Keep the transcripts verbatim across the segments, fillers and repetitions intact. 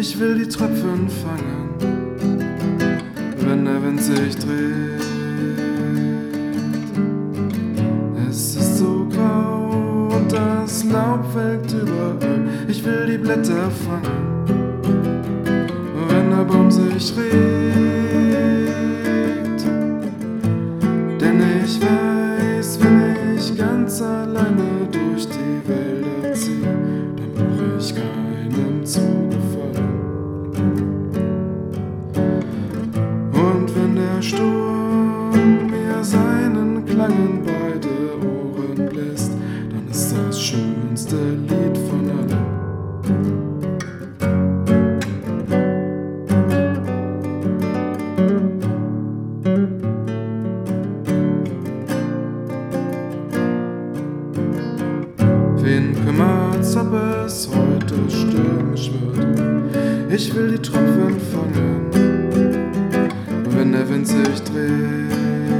Ich will die Tröpfen fangen, wenn der Wind sich dreht. Es ist so grau und das Laub fällt überall. Ich will die Blätter fangen, wenn der Baum sich regt. Denn ich weiß, wenn ich ganz alleine durch die Wälder ziehe, dann brauch ich keinem zu gefallen. Und wenn der Sturm mir seinen Klang in beide Ohren bläst, dann ist das schönste Lied von allen. Wen kümmert's, ob es heute stürmisch wird? Ich will die Tropfen fangen, wenn der Wind sich dreht.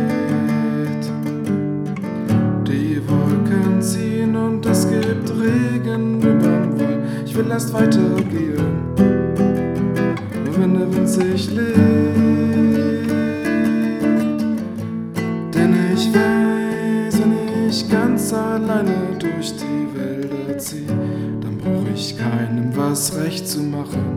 Die Wolken ziehen und es gibt Regen überm Wald. Ich will erst weitergehen, wenn der Wind sich legt. Denn ich weiß, wenn ich ganz alleine durch die Wälder zieh, dann brauch ich keinem was recht zu machen.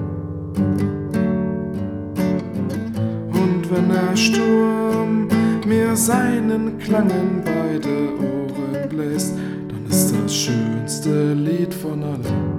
Und wenn der Sturm mir seinen Klang in beide Ohren bläst, dann ist das schönste Lied von allen.